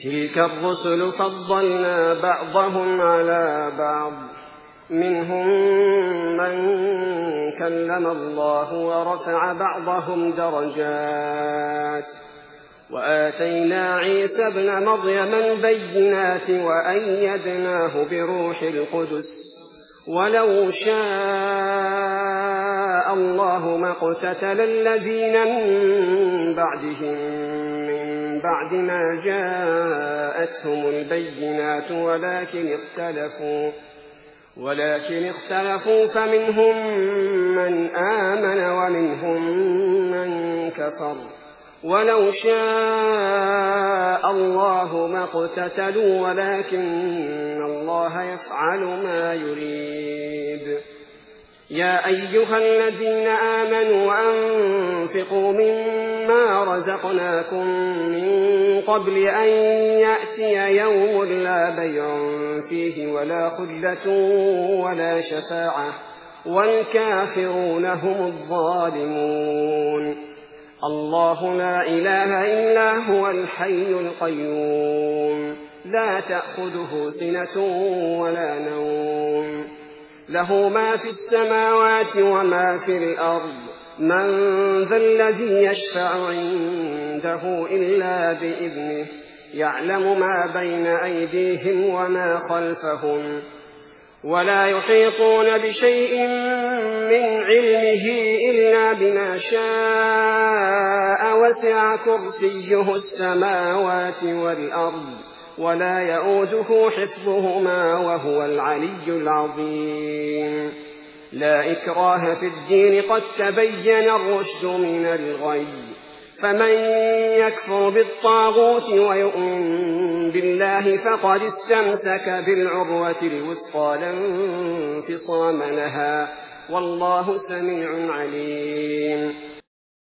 تلك الرسل فضلنا بعضهم على بعض منهم من كلم الله ورفع بعضهم درجات وآتينا عيسى ابن مريم البينات وأيدناه بروح القدس ولو شاء الله ما اقتتل الذين من بعدهم من بعد ما جاءتهم البينات ولكن اختلفوا فمنهم من آمن ومنهم من كفر ولو شاء الله ما اقتتلوا ولكن الله يفعل ما يريد. يا أيها الذين آمنوا أنفقوا مما رزقناكم من قبل أن يأتي يوم لا بيع فيه ولا خلة ولا شفاعة والكافرون هم الظالمون. الله لا إله إلا هو الحي القيوم لا تأخذه سنة ولا نوم له ما في السماوات وما في الأرض من ذا الذي يشفع عنده إلا بإذنه يعلم ما بين أيديهم وما خلفهم ولا يحيطون بشيء من علمه إلا بما شاء وسع كرسيه السماوات والأرض ولا يؤوده حفظهما وهو العلي العظيم. لا إكراه في الدين قد تبين الرشد من الغي فمن يكفر بالطاغوت ويؤمن بالله فقد استمسك بالعروة الوثقى لا انفصام لها والله سميع عليم.